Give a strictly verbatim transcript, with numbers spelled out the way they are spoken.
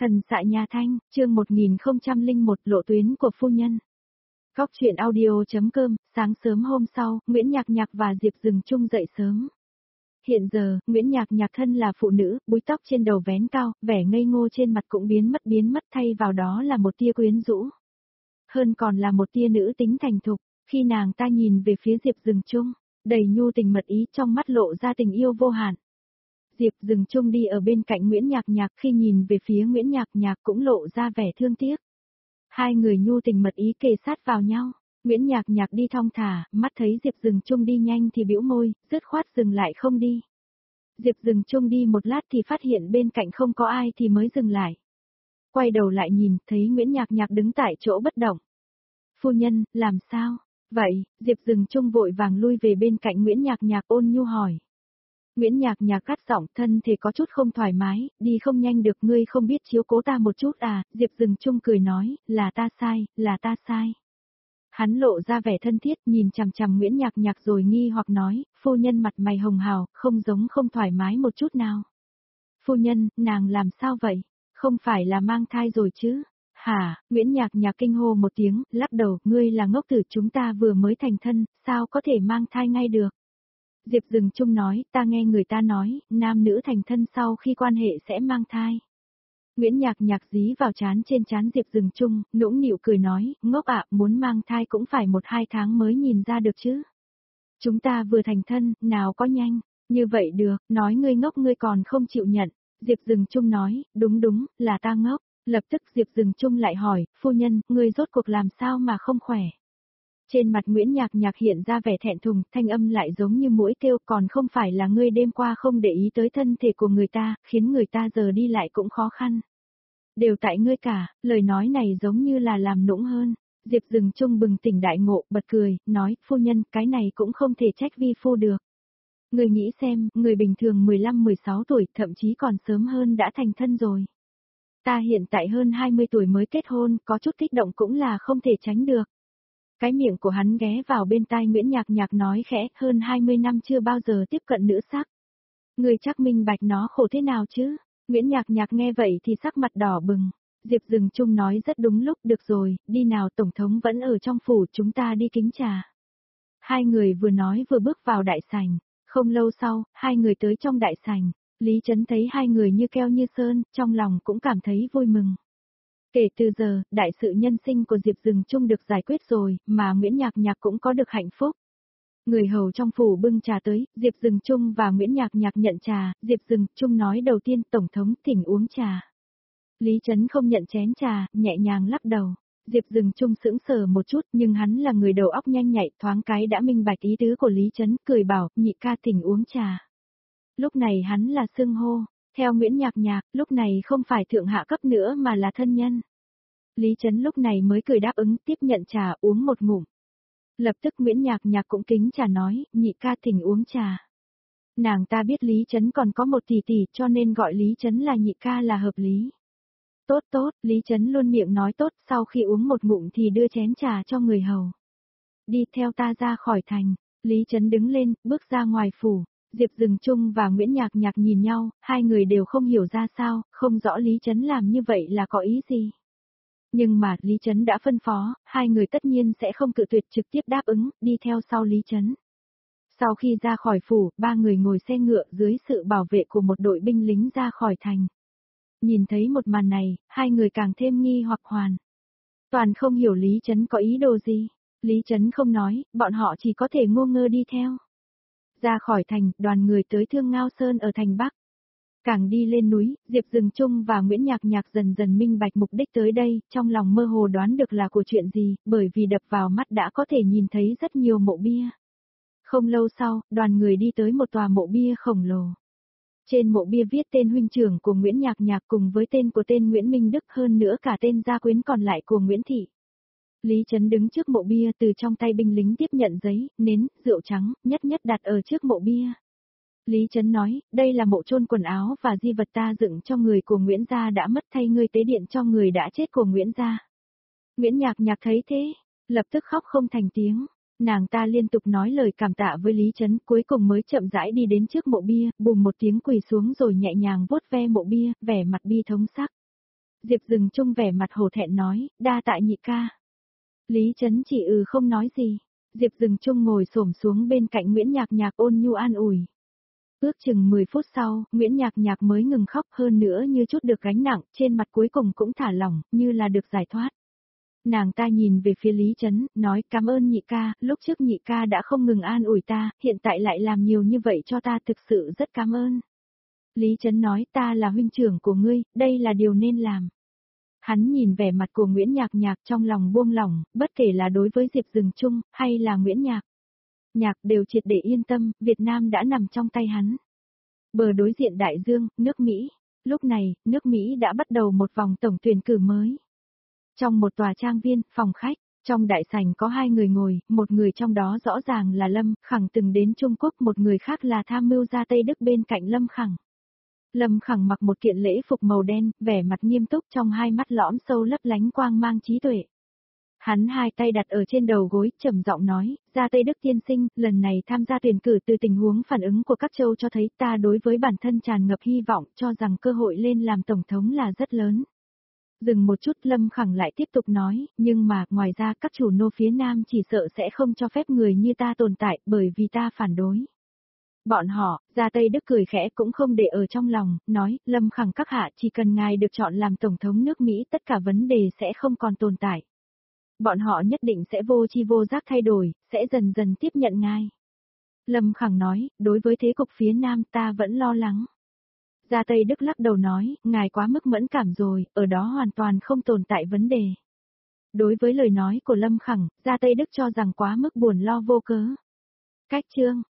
Thần xạ nhà Thanh, chương một nghìn không trăm lẻ một lộ tuyến của phu nhân. Góc truyện audio.com, sáng sớm hôm sau, Nguyễn Nhạc Nhạc và Diệp Dừng Chung dậy sớm. Hiện giờ, Nguyễn Nhạc Nhạc thân là phụ nữ, búi tóc trên đầu vén cao, vẻ ngây ngô trên mặt cũng biến mất biến mất thay vào đó là một tia quyến rũ. Hơn còn là một tia nữ tính thành thục, khi nàng ta nhìn về phía Diệp Dừng Chung, đầy nhu tình mật ý trong mắt lộ ra tình yêu vô hạn. Diệp Dừng Chung đi ở bên cạnh Nguyễn Nhạc Nhạc khi nhìn về phía Nguyễn Nhạc Nhạc cũng lộ ra vẻ thương tiếc. Hai người nhu tình mật ý kề sát vào nhau, Nguyễn Nhạc Nhạc đi thong thả, mắt thấy Diệp Dừng Chung đi nhanh thì bĩu môi, dứt khoát dừng lại không đi. Diệp Dừng Chung đi một lát thì phát hiện bên cạnh không có ai thì mới dừng lại. Quay đầu lại nhìn, thấy Nguyễn Nhạc Nhạc đứng tại chỗ bất động. Phu nhân, làm sao? Vậy, Diệp Dừng Chung vội vàng lui về bên cạnh Nguyễn Nhạc Nhạc ôn nhu hỏi. Nguyễn Nhạc Nhạc cắt giọng, thân thể có chút không thoải mái, đi không nhanh được, ngươi không biết chiếu cố ta một chút à? Diệp Dừng Chung cười nói, là ta sai, là ta sai. Hắn lộ ra vẻ thân thiết, nhìn chằm chằm Nguyễn Nhạc Nhạc rồi nghi hoặc nói, phu nhân mặt mày hồng hào, không giống không thoải mái một chút nào. Phu nhân, nàng làm sao vậy? Không phải là mang thai rồi chứ? Hả? Nguyễn Nhạc Nhạc kinh hô một tiếng, lắc đầu, ngươi là ngốc tử, chúng ta vừa mới thành thân, sao có thể mang thai ngay được? Diệp Dừng Chung nói, ta nghe người ta nói, nam nữ thành thân sau khi quan hệ sẽ mang thai. Nguyễn Nhạc Nhạc dí vào trán trên trán Diệp Dừng Chung, nũng nịu cười nói, ngốc ạ, muốn mang thai cũng phải một hai tháng mới nhìn ra được chứ. Chúng ta vừa thành thân, nào có nhanh, như vậy được, nói ngươi ngốc ngươi còn không chịu nhận. Diệp Dừng Chung nói, đúng đúng, là ta ngốc. Lập tức Diệp Dừng Chung lại hỏi, phu nhân, ngươi rốt cuộc làm sao mà không khỏe? Trên mặt Nguyễn Nhạc Nhạc hiện ra vẻ thẹn thùng, thanh âm lại giống như muỗi kêu, còn không phải là ngươi đêm qua không để ý tới thân thể của người ta, khiến người ta giờ đi lại cũng khó khăn. Đều tại ngươi cả, lời nói này giống như là làm nũng hơn. Diệp Dừng Chung bừng tỉnh đại ngộ, bật cười, nói, phu nhân, cái này cũng không thể trách vi phu được. Ngươi nghĩ xem, người bình thường mười lăm mười sáu tuổi, thậm chí còn sớm hơn đã thành thân rồi. Ta hiện tại hơn hai mươi tuổi mới kết hôn, có chút kích động cũng là không thể tránh được. Cái miệng của hắn ghé vào bên tai Nguyễn Nhạc Nhạc nói khẽ, hơn hai mươi năm chưa bao giờ tiếp cận nữ sắc. Người chắc minh bạch nó khổ thế nào chứ? Nguyễn Nhạc Nhạc nghe vậy thì sắc mặt đỏ bừng. Diệp Dừng Chung nói rất đúng lúc, được rồi, đi nào, tổng thống vẫn ở trong phủ, chúng ta đi kính trà. Hai người vừa nói vừa bước vào đại sảnh. Không lâu sau, hai người tới trong đại sảnh. Lý Trấn thấy hai người như keo như sơn, trong lòng cũng cảm thấy vui mừng. Kể từ giờ, đại sự nhân sinh của Diệp Dừng Chung được giải quyết rồi, mà Nguyễn Nhạc Nhạc cũng có được hạnh phúc. Người hầu trong phủ bưng trà tới, Diệp Dừng Chung và Nguyễn Nhạc Nhạc nhận trà, Diệp Dừng Chung nói đầu tiên, tổng thống thỉnh uống trà. Lý Trấn không nhận chén trà, nhẹ nhàng lắc đầu. Diệp Dừng Chung sững sờ một chút, nhưng hắn là người đầu óc nhanh nhạy, thoáng cái đã minh bạch ý tứ của Lý Trấn, cười bảo, nhị ca thỉnh uống trà. Lúc này hắn là xưng hô, theo Nguyễn Nhạc Nhạc, lúc này không phải thượng hạ cấp nữa mà là thân nhân. Lý Trấn lúc này mới cười đáp ứng, tiếp nhận trà, uống một ngụm. Lập tức Nguyễn Nhạc Nhạc cũng kính trà nói, nhị ca thỉnh uống trà. Nàng ta biết Lý Trấn còn có một tỷ tỷ cho nên gọi Lý Trấn là nhị ca là hợp lý. Tốt tốt, Lý Trấn luôn miệng nói tốt, sau khi uống một ngụm thì đưa chén trà cho người hầu. Đi theo ta ra khỏi thành, Lý Trấn đứng lên, bước ra ngoài phủ. Diệp Dừng Chung và Nguyễn Nhạc Nhạc nhìn nhau, hai người đều không hiểu ra sao, không rõ Lý Trấn làm như vậy là có ý gì. Nhưng mà Lý Trấn đã phân phó, hai người tất nhiên sẽ không cự tuyệt, trực tiếp đáp ứng, đi theo sau Lý Trấn. Sau khi ra khỏi phủ, ba người ngồi xe ngựa dưới sự bảo vệ của một đội binh lính ra khỏi thành. Nhìn thấy một màn này, hai người càng thêm nghi hoặc hoàn. Toàn không hiểu Lý Trấn có ý đồ gì. Lý Trấn không nói, bọn họ chỉ có thể ngô ngơ đi theo. Ra khỏi thành, đoàn người tới Thương Ngao Sơn ở thành Bắc. Càng đi lên núi, Diệp Dừng Chung và Nguyễn Nhạc Nhạc dần dần minh bạch mục đích tới đây, trong lòng mơ hồ đoán được là của chuyện gì, bởi vì đập vào mắt đã có thể nhìn thấy rất nhiều mộ bia. Không lâu sau, đoàn người đi tới một tòa mộ bia khổng lồ. Trên mộ bia viết tên huynh trưởng của Nguyễn Nhạc Nhạc cùng với tên của tên Nguyễn Minh Đức, hơn nữa cả tên gia quyến còn lại của Nguyễn Thị. Lý Trấn đứng trước mộ bia, từ trong tay binh lính tiếp nhận giấy, nến, rượu trắng, nhất nhất đặt ở trước mộ bia. Lý Trấn nói, đây là mộ chôn quần áo và di vật ta dựng cho người của Nguyễn gia đã mất, thay ngươi tế điện cho người đã chết của Nguyễn gia. Nguyễn Nhạc Nhạc thấy thế, lập tức khóc không thành tiếng. Nàng ta liên tục nói lời cảm tạ với Lý Trấn, cuối cùng mới chậm rãi đi đến trước mộ bia, bùm một tiếng quỳ xuống rồi nhẹ nhàng vuốt ve mộ bia, vẻ mặt bi thống sắc. Diệp Dừng Trung vẻ mặt hổ thẹn nói, đa tạ nhị ca. Lý Trấn chỉ ừ không nói gì. Diệp Dừng Trung ngồi xổm xuống bên cạnh Nguyễn Nhạc Nhạc ôn nhu an ủi. Ước chừng mười phút sau, Nguyễn Nhạc Nhạc mới ngừng khóc, hơn nữa như chút được gánh nặng, trên mặt cuối cùng cũng thả lỏng, như là được giải thoát. Nàng ta nhìn về phía Lý Trấn, nói cảm ơn nhị ca, lúc trước nhị ca đã không ngừng an ủi ta, hiện tại lại làm nhiều như vậy cho ta, thực sự rất cảm ơn. Lý Trấn nói, ta là huynh trưởng của ngươi, đây là điều nên làm. Hắn nhìn vẻ mặt của Nguyễn Nhạc Nhạc trong lòng buông lỏng, bất kể là đối với Diệp Dừng Trung, hay là Nguyễn Nhạc Nhạc đều triệt để yên tâm, Việt Nam đã nằm trong tay hắn. Bờ đối diện đại dương, nước Mỹ. Lúc này, nước Mỹ đã bắt đầu một vòng tổng tuyển cử mới. Trong một tòa trang viên, phòng khách, trong đại sảnh có hai người ngồi, một người trong đó rõ ràng là Lâm Khẳng từng đến Trung Quốc, một người khác là tham mưu gia Tây Đức bên cạnh Lâm Khẳng. Lâm Khẳng mặc một kiện lễ phục màu đen, vẻ mặt nghiêm túc, trong hai mắt lõm sâu lấp lánh quang mang trí tuệ. Hắn hai tay đặt ở trên đầu gối, trầm giọng nói, gia Tây Đức tiên sinh, lần này tham gia tuyển cử từ tình huống phản ứng của các châu cho thấy ta đối với bản thân tràn ngập hy vọng, cho rằng cơ hội lên làm tổng thống là rất lớn. Dừng một chút, Lâm Khẳng lại tiếp tục nói, nhưng mà, ngoài ra các chủ nô phía Nam chỉ sợ sẽ không cho phép người như ta tồn tại, bởi vì ta phản đối. Bọn họ, gia Tây Đức cười khẽ cũng không để ở trong lòng, nói, Lâm Khẳng các hạ chỉ cần ngài được chọn làm tổng thống nước Mỹ tất cả vấn đề sẽ không còn tồn tại. Bọn họ nhất định sẽ vô chi vô giác thay đổi, sẽ dần dần tiếp nhận ngài. Lâm Khẳng nói, đối với thế cục phía Nam ta vẫn lo lắng. Gia Tây Đức lắc đầu nói, ngài quá mức mẫn cảm rồi, ở đó hoàn toàn không tồn tại vấn đề. Đối với lời nói của Lâm Khẳng, Gia Tây Đức cho rằng quá mức buồn lo vô cớ. Cách chương